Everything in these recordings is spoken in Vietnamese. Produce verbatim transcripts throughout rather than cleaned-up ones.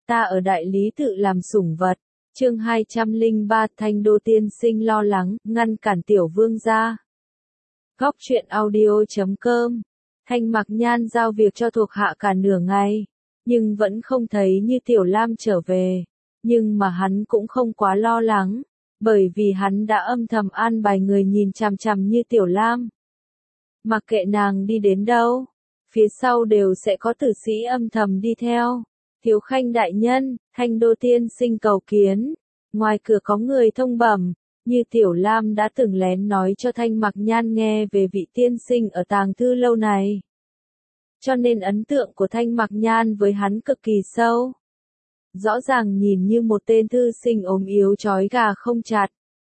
ta ở đại lý tự làm sủng vật. Chương hai trăm lẻ ba Thanh Đô tiên sinh lo lắng, ngăn cản tiểu vương gia. Góc truyện audio chấm com. Thanh Mặc Nhan giao việc cho thuộc hạ cả nửa ngày, nhưng vẫn không thấy Như Tiểu Lam trở về. Nhưng mà hắn cũng không quá lo lắng, bởi vì hắn đã âm thầm an bài người nhìn chằm chằm Như Tiểu Lam. Mặc kệ nàng đi đến đâu, phía sau đều sẽ có tử sĩ âm thầm đi theo. Thiếu Khanh đại nhân, Thanh Đô tiên sinh cầu kiến. Ngoài cửa có người thông bẩm, Như Tiểu Lam đã từng lén nói cho Thanh Mặc Nhan nghe về vị tiên sinh ở tàng thư lâu này. Cho nên ấn tượng của Thanh Mặc Nhan với hắn cực kỳ sâu. Rõ ràng nhìn như một tên thư sinh ốm yếu trói gà không chặt,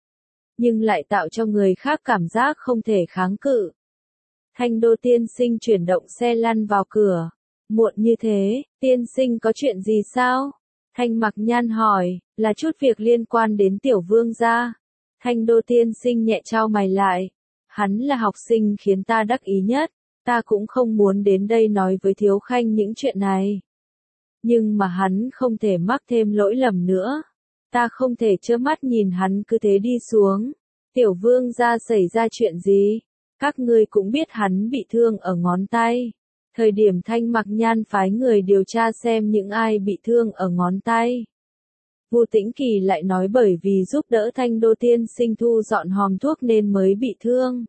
nhưng lại tạo cho người khác cảm giác không thể kháng cự. Thanh Đô tiên sinh chuyển động xe lăn vào cửa. Muộn như thế, tiên sinh có chuyện gì sao? Thanh Mặc Nhan hỏi, là chút việc liên quan đến tiểu vương gia. Thanh Đô tiên sinh nhẹ chau mày lại. Hắn là học sinh khiến ta đắc ý nhất, ta cũng không muốn đến đây nói với Thiếu Khanh những chuyện này. Nhưng mà hắn không thể mắc thêm lỗi lầm nữa. Ta không thể trơ mắt nhìn hắn cứ thế đi xuống. Tiểu vương gia xảy ra chuyện gì? Các ngươi cũng biết hắn bị thương ở ngón tay. Thời điểm Thanh Mặc Nhan phái người điều tra xem những ai bị thương ở ngón tay, Vu Tĩnh Kỳ lại nói bởi vì giúp đỡ Thanh Đô tiên sinh thu dọn hòm thuốc nên mới bị thương.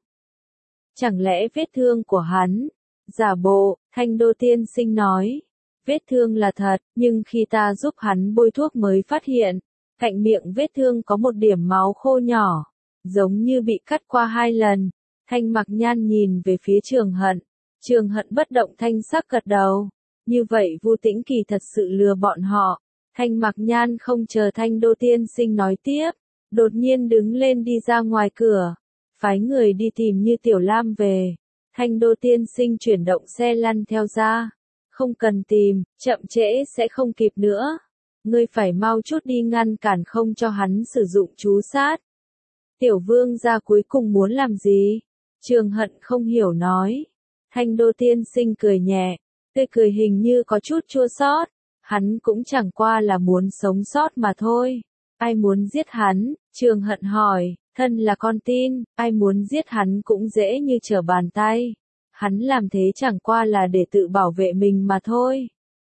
Chẳng lẽ vết thương của hắn? Giả bộ, Thanh Đô tiên sinh nói. Vết thương là thật, nhưng khi ta giúp hắn bôi thuốc mới phát hiện, cạnh miệng vết thương có một điểm máu khô nhỏ, giống như bị cắt qua hai lần. Thanh Mặc Nhan nhìn về phía Trường Hận. Trường Hận bất động thanh sắc gật đầu. Như vậy Vu Tĩnh Kỳ thật sự lừa bọn họ. Thanh Mặc Nhan không chờ Thanh Đô tiên sinh nói tiếp, đột nhiên đứng lên đi ra ngoài cửa, phái người đi tìm Như Tiểu Lam về. Thanh Đô tiên sinh chuyển động xe lăn theo ra. Không cần tìm, chậm trễ sẽ không kịp nữa. Ngươi phải mau chút đi ngăn cản không cho hắn sử dụng chú sát. Tiểu vương gia cuối cùng muốn làm gì? Trường Hận không hiểu nói. Thanh Đô tiên sinh cười nhẹ, tươi cười hình như có chút chua xót. Hắn cũng chẳng qua là muốn sống sót mà thôi. Ai muốn giết hắn? Trường Hận hỏi, thân là con tin, ai muốn giết hắn cũng dễ như trở bàn tay. Hắn làm thế chẳng qua là để tự bảo vệ mình mà thôi.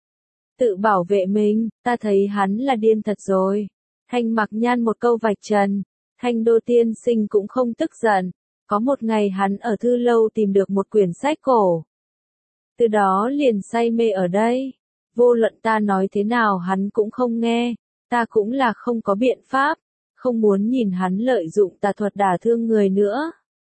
Tự bảo vệ mình, ta thấy hắn là điên thật rồi. Thanh Mặc Nhan một câu vạch trần. Thanh Đô tiên sinh cũng không tức giận. Có một ngày hắn ở thư lâu tìm được một quyển sách cổ. Từ đó liền say mê ở đây. Vô luận ta nói thế nào hắn cũng không nghe. Ta cũng là không có biện pháp. Không muốn nhìn hắn lợi dụng tà thuật đả thương người nữa.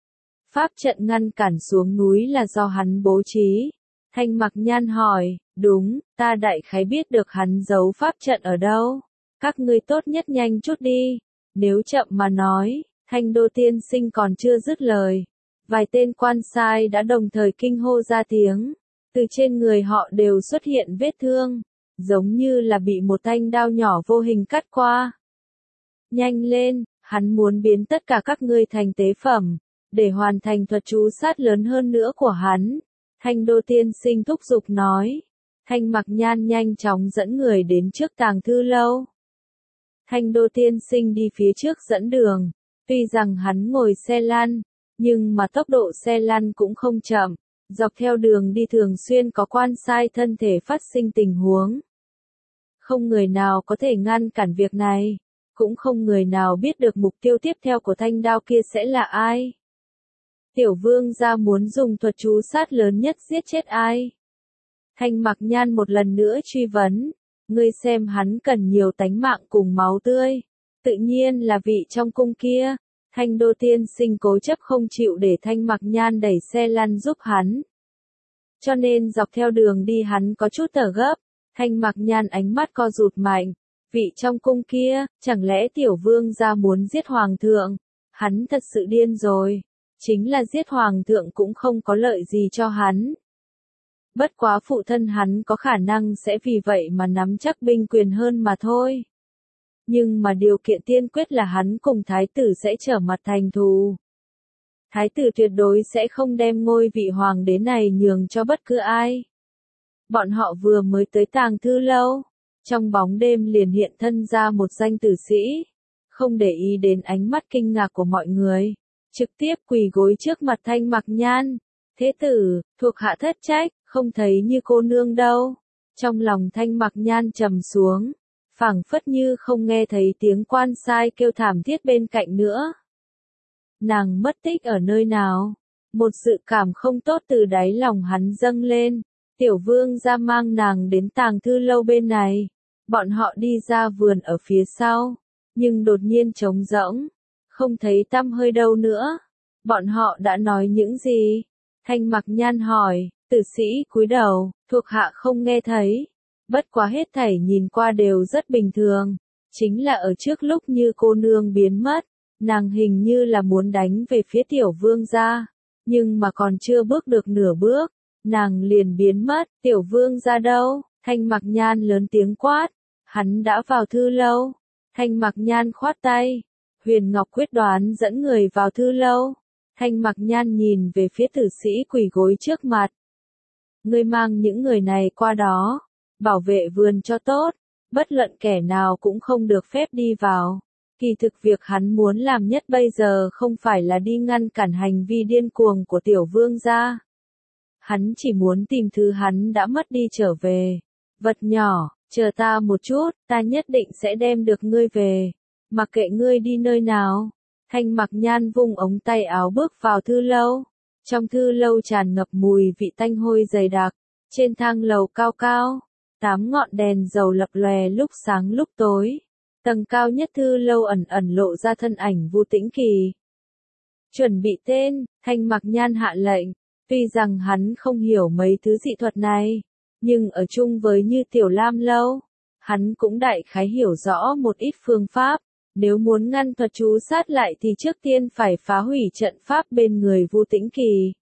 Pháp trận ngăn cản xuống núi là do hắn bố trí. Thanh Mặc Nhan hỏi, đúng, ta đại khái biết được hắn giấu pháp trận ở đâu. Các ngươi tốt nhất nhanh chút đi. Nếu chậm mà nói. Thanh Đô tiên sinh còn chưa dứt lời. Vài tên quan sai đã đồng thời kinh hô ra tiếng. Từ trên người họ đều xuất hiện vết thương. Giống như là bị một thanh đao nhỏ vô hình cắt qua. Nhanh lên, hắn muốn biến tất cả các ngươi thành tế phẩm. Để hoàn thành thuật chú sát lớn hơn nữa của hắn. Thanh Đô tiên sinh thúc giục nói. Thanh Mặc Nhan nhanh chóng dẫn người đến trước tàng thư lâu. Thanh Đô tiên sinh đi phía trước dẫn đường. Tuy rằng hắn ngồi xe lăn, nhưng mà tốc độ xe lăn cũng không chậm. Dọc theo đường đi thường xuyên có quan sai thân thể phát sinh tình huống. Không người nào có thể ngăn cản việc này. Cũng không người nào biết được mục tiêu tiếp theo của thanh đao kia sẽ là ai. Tiểu vương gia muốn dùng thuật chú sát lớn nhất giết chết ai? Thanh Mặc Nhan một lần nữa truy vấn. Ngươi xem hắn cần nhiều tánh mạng cùng máu tươi. Tự nhiên là vị trong cung kia. Thanh Đô tiên sinh cố chấp không chịu để Thanh Mặc Nhan đẩy xe lăn giúp hắn. Cho nên dọc theo đường đi hắn có chút thở gấp. Thanh Mặc Nhan ánh mắt co rụt mạnh. Vị trong cung kia, chẳng lẽ tiểu vương gia muốn giết hoàng thượng? Hắn thật sự điên rồi. Chính là giết hoàng thượng cũng không có lợi gì cho hắn. Bất quá phụ thân hắn có khả năng sẽ vì vậy mà nắm chắc binh quyền hơn mà thôi. Nhưng mà điều kiện tiên quyết là hắn cùng thái tử sẽ trở mặt thành thù. Thái tử tuyệt đối sẽ không đem ngôi vị hoàng đế này nhường cho bất cứ ai. Bọn họ vừa mới tới tàng thư lâu. trong bóng đêm liền hiện thân ra một danh tử sĩ, không để ý đến ánh mắt kinh ngạc của mọi người, trực tiếp quỳ gối trước mặt Thanh Mặc Nhan. Thế tử, thuộc hạ thất trách, không thấy như cô nương đâu. Trong lòng Thanh Mặc Nhan trầm xuống, phảng phất như không nghe thấy tiếng quan sai kêu thảm thiết bên cạnh nữa. Nàng mất tích ở nơi nào? Một sự cảm không tốt từ đáy lòng hắn dâng lên. Tiểu vương ra mang nàng đến tàng thư lâu bên này. Bọn họ đi ra vườn ở phía sau, nhưng đột nhiên trống rỗng, không thấy tăm hơi đâu nữa. Bọn họ đã nói những gì? Thanh Mặc Nhan hỏi. Tử sĩ cúi đầu, thuộc hạ không nghe thấy. Bất quá hết thảy nhìn qua đều rất bình thường. Chính là ở trước lúc như cô nương biến mất, nàng hình như là muốn đánh về phía tiểu vương gia. Nhưng mà còn chưa bước được nửa bước, nàng liền biến mất. Tiểu vương gia đâu? Thanh Mặc Nhan lớn tiếng quát. Hắn đã vào thư lâu. Thanh Mặc Nhan khoát tay. Huyền Ngọc quyết đoán dẫn người vào thư lâu. Thanh Mặc Nhan nhìn về phía tử sĩ quỳ gối trước mặt. Ngươi mang những người này qua đó, bảo vệ vườn cho tốt, bất luận kẻ nào cũng không được phép đi vào. Kỳ thực việc hắn muốn làm nhất bây giờ không phải là đi ngăn cản hành vi điên cuồng của tiểu vương gia. Hắn chỉ muốn tìm thứ hắn đã mất đi trở về. Vật nhỏ, chờ ta một chút, ta nhất định sẽ đem được ngươi về. Mặc kệ ngươi đi nơi nào. Thanh Mặc Nhan vung ống tay áo bước vào thư lâu. Trong thư lâu tràn ngập mùi vị tanh hôi dày đặc. Trên thang lầu cao cao, tám ngọn đèn dầu lập lòe lúc sáng lúc tối. Tầng cao nhất thư lâu ẩn ẩn lộ ra thân ảnh Vu Tĩnh Kỳ. Chuẩn bị tên, Thanh Mặc Nhan hạ lệnh. Tuy rằng hắn không hiểu mấy thứ dị thuật này, nhưng ở chung với Như Tiểu Lam lâu, hắn cũng đại khái hiểu rõ một ít phương pháp. Nếu muốn ngăn thuật chú sát lại thì trước tiên phải phá hủy trận pháp bên người Vu Tĩnh Kỳ.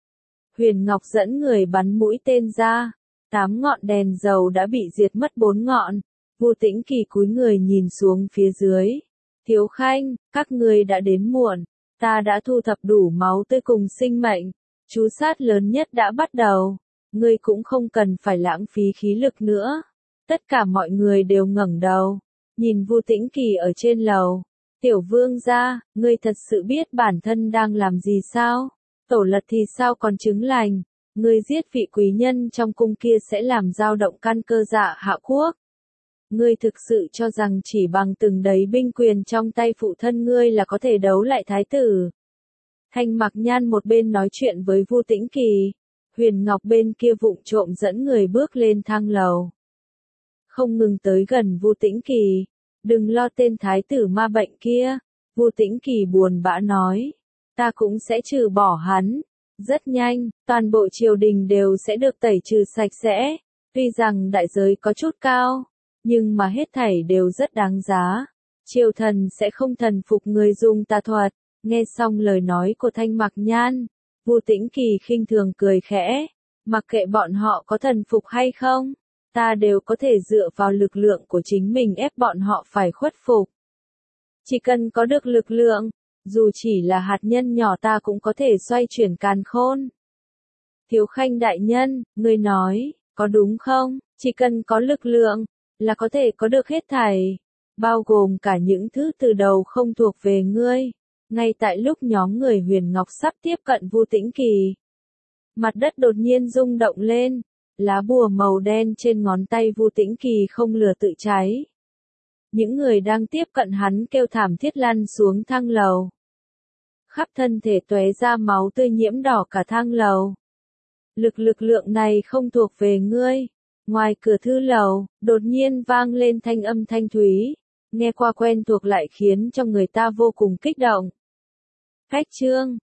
Huyền Ngọc dẫn người bắn mũi tên ra, tám ngọn đèn dầu đã bị diệt mất bốn ngọn. Vu Tĩnh Kỳ cúi người nhìn xuống phía dưới. Thiếu Khanh, các ngươi đã đến muộn, ta đã thu thập đủ máu tươi cùng sinh mệnh, chú sát lớn nhất đã bắt đầu, ngươi cũng không cần phải lãng phí khí lực nữa. Tất cả mọi người đều ngẩng đầu, nhìn Vu Tĩnh Kỳ ở trên lầu. Tiểu vương gia, ngươi thật sự biết bản thân đang làm gì sao? Tổ lật thì sao còn trứng lành? Ngươi giết vị quý nhân trong cung kia sẽ làm dao động căn cơ Dạ Hạ quốc. Ngươi thực sự cho rằng chỉ bằng từng đấy binh quyền trong tay phụ thân ngươi là có thể đấu lại thái tử? Thanh Mặc Nhan một bên nói chuyện với Vu Tĩnh Kỳ, Huyền Ngọc bên kia vụng trộm dẫn người bước lên thang lầu. Không ngừng tới gần Vu Tĩnh Kỳ. Đừng lo tên thái tử ma bệnh kia, Vu Tĩnh Kỳ buồn bã nói. Ta cũng sẽ trừ bỏ hắn. Rất nhanh, toàn bộ triều đình đều sẽ được tẩy trừ sạch sẽ. Tuy rằng đại giới có chút cao, nhưng mà hết thảy đều rất đáng giá. Triều thần sẽ không thần phục người dùng tà thuật. Nghe xong lời nói của Thanh Mặc Nhan, Vu Tĩnh Kỳ khinh thường cười khẽ. Mặc kệ bọn họ có thần phục hay không, ta đều có thể dựa vào lực lượng của chính mình ép bọn họ phải khuất phục. Chỉ cần có được lực lượng, dù chỉ là hạt nhân nhỏ ta cũng có thể xoay chuyển càn khôn. Thiếu Khanh đại nhân, ngươi nói, có đúng không? Chỉ cần có lực lượng, là có thể có được hết thảy, bao gồm cả những thứ từ đầu không thuộc về ngươi. Ngay tại lúc nhóm người Huyền Ngọc sắp tiếp cận Vu Tĩnh Kỳ, mặt đất đột nhiên rung động lên. Lá bùa màu đen trên ngón tay Vu Tĩnh Kỳ không lửa tự cháy. Những người đang tiếp cận hắn kêu thảm thiết lăn xuống thang lầu. Khắp thân thể tóe ra máu tươi nhiễm đỏ cả thang lầu. Lực lực lượng này không thuộc về ngươi. Ngoài cửa thư lầu, đột nhiên vang lên thanh âm thanh thúy. Nghe qua quen thuộc lại khiến cho người ta vô cùng kích động. Khách trương,